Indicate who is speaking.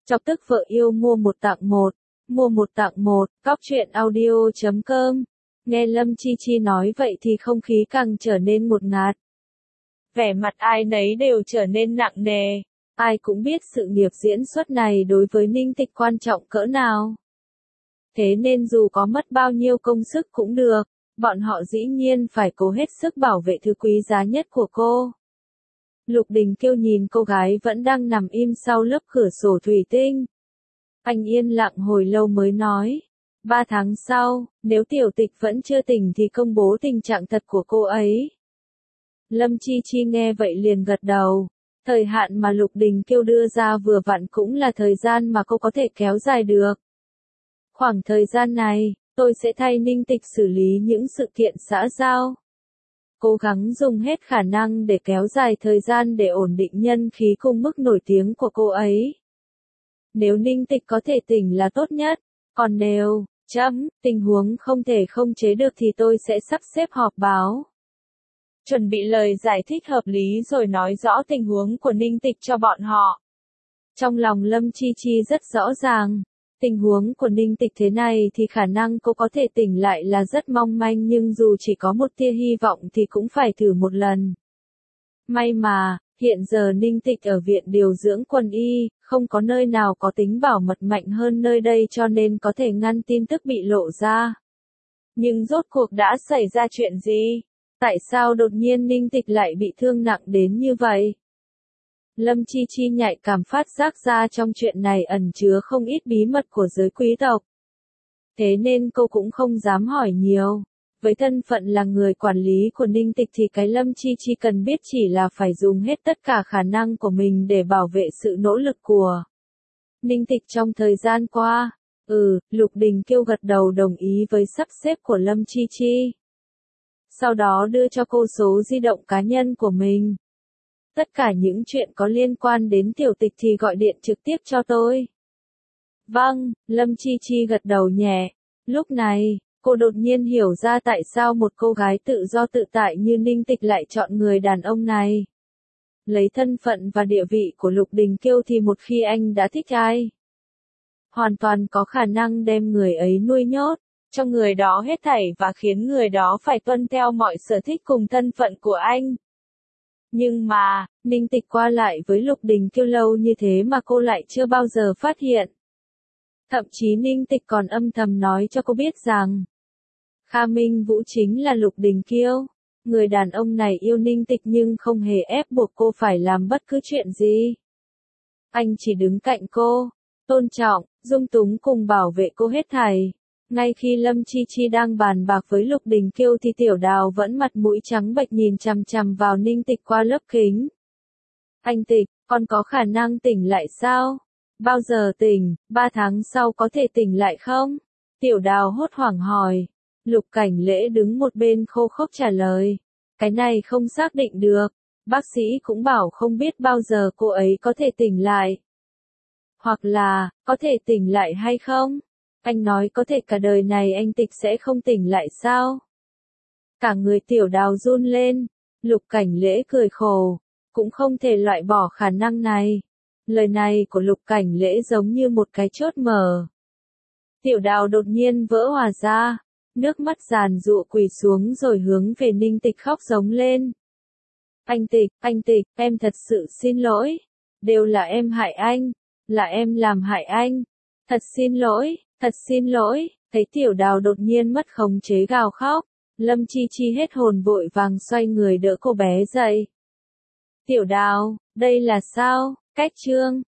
Speaker 1: Chọc tức vợ yêu mua một tặng một. Mua một tặng một, cóc truyện audio.com. Nghe Lâm Chi Chi nói vậy thì không khí càng trở nên ngột ngạt. Vẻ mặt ai nấy đều trở nên nặng nề. Ai cũng biết sự nghiệp diễn xuất này đối với Ninh Tịch quan trọng cỡ nào. Thế nên dù có mất bao nhiêu công sức cũng được, bọn họ dĩ nhiên phải cố hết sức bảo vệ thứ quý giá nhất của cô. Lục Đình Kiêu nhìn cô gái vẫn đang nằm im sau lớp cửa sổ thủy tinh. Anh yên lặng hồi lâu mới nói. 3 tháng sau, nếu tiểu tịch vẫn chưa tỉnh thì công bố tình trạng thật của cô ấy. Lâm Chi Chi nghe vậy liền gật đầu. Thời hạn mà Lục Đình Kiêu đưa ra vừa vặn cũng là thời gian mà cô có thể kéo dài được. Khoảng thời gian này, tôi sẽ thay Ninh Tịch xử lý những sự kiện xã giao. Cố gắng dùng hết khả năng để kéo dài thời gian để ổn định nhân khí cùng mức nổi tiếng của cô ấy. Nếu Ninh Tịch có thể tỉnh là tốt nhất, còn nếu, tình huống không thể không chế được thì tôi sẽ sắp xếp họp báo. Chuẩn bị lời giải thích hợp lý rồi nói rõ tình huống của Ninh Tịch cho bọn họ. Trong lòng Lâm Chi Chi rất rõ ràng, tình huống của Ninh Tịch thế này thì khả năng cô có thể tỉnh lại là rất mong manh, nhưng dù chỉ có một tia hy vọng thì cũng phải thử một lần. May mà, hiện giờ Ninh Tịch ở viện điều dưỡng quân y, không có nơi nào có tính bảo mật mạnh hơn nơi đây cho nên có thể ngăn tin tức bị lộ ra. Nhưng rốt cuộc đã xảy ra chuyện gì? Tại sao đột nhiên Ninh Tịch lại bị thương nặng đến như vậy? Lâm Chi Chi nhạy cảm phát giác ra trong chuyện này ẩn chứa không ít bí mật của giới quý tộc. Thế nên cô cũng không dám hỏi nhiều. Với thân phận là người quản lý của Ninh Tịch thì cái Lâm Chi Chi cần biết chỉ là phải dùng hết tất cả khả năng của mình để bảo vệ sự nỗ lực của Ninh Tịch trong thời gian qua. Lục Đình Kiêu gật đầu đồng ý với sắp xếp của Lâm Chi Chi. Sau đó đưa cho cô số di động cá nhân của mình. Tất cả những chuyện có liên quan đến tiểu tịch thì gọi điện trực tiếp cho tôi. Vâng, Lâm Chi Chi gật đầu nhẹ. Lúc này, cô đột nhiên hiểu ra tại sao một cô gái tự do tự tại như Ninh Tịch lại chọn người đàn ông này. Lấy thân phận và địa vị của Lục Đình Kiêu thì một khi anh đã thích ai, hoàn toàn có khả năng đem người ấy nuôi nhốt, cho người đó hết thảy và khiến người đó phải tuân theo mọi sở thích cùng thân phận của anh. Nhưng mà, Ninh Tịch qua lại với Lục Đình Kiêu lâu như thế mà cô lại chưa bao giờ phát hiện. Thậm chí Ninh Tịch còn âm thầm nói cho cô biết rằng Kha Minh Vũ chính là Lục Đình Kiêu. Người đàn ông này yêu Ninh Tịch nhưng không hề ép buộc cô phải làm bất cứ chuyện gì. Anh chỉ đứng cạnh cô, tôn trọng, dung túng cùng bảo vệ cô hết thảy. Ngay khi Lâm Chi Chi đang bàn bạc với Lục Đình Kiêu thì Tiểu Đào vẫn mặt mũi trắng bệch nhìn chằm chằm vào Ninh Tịch qua lớp kính. Anh Tịch, con có khả năng tỉnh lại sao? Bao giờ tỉnh, 3 tháng sau có thể tỉnh lại không? Tiểu Đào hốt hoảng hỏi. Lục Cảnh Lễ đứng một bên khô khốc trả lời. Cái này không xác định được. Bác sĩ cũng bảo không biết bao giờ cô ấy có thể tỉnh lại. Hoặc là, có thể tỉnh lại hay không? Anh nói có thể cả đời này anh Tịch sẽ không tỉnh lại sao? Cả người Tiểu Đào run lên. Lục Cảnh Lễ cười khổ. Cũng không thể loại bỏ khả năng này. Lời này của Lục Cảnh Lễ giống như một cái chốt mở. Tiểu Đào đột nhiên vỡ òa ra. Nước mắt giàn giụa quỳ xuống rồi hướng về Ninh Tịch khóc giống lên. Anh Tịch, em thật sự xin lỗi. Đều là em hại anh. Là em làm hại anh. Thật xin lỗi. Thấy Tiểu Đào đột nhiên mất khống chế gào khóc. Lâm Chi Chi hết hồn vội vàng xoay người đỡ cô bé dậy. Tiểu Đào, đây là sao? Cách chương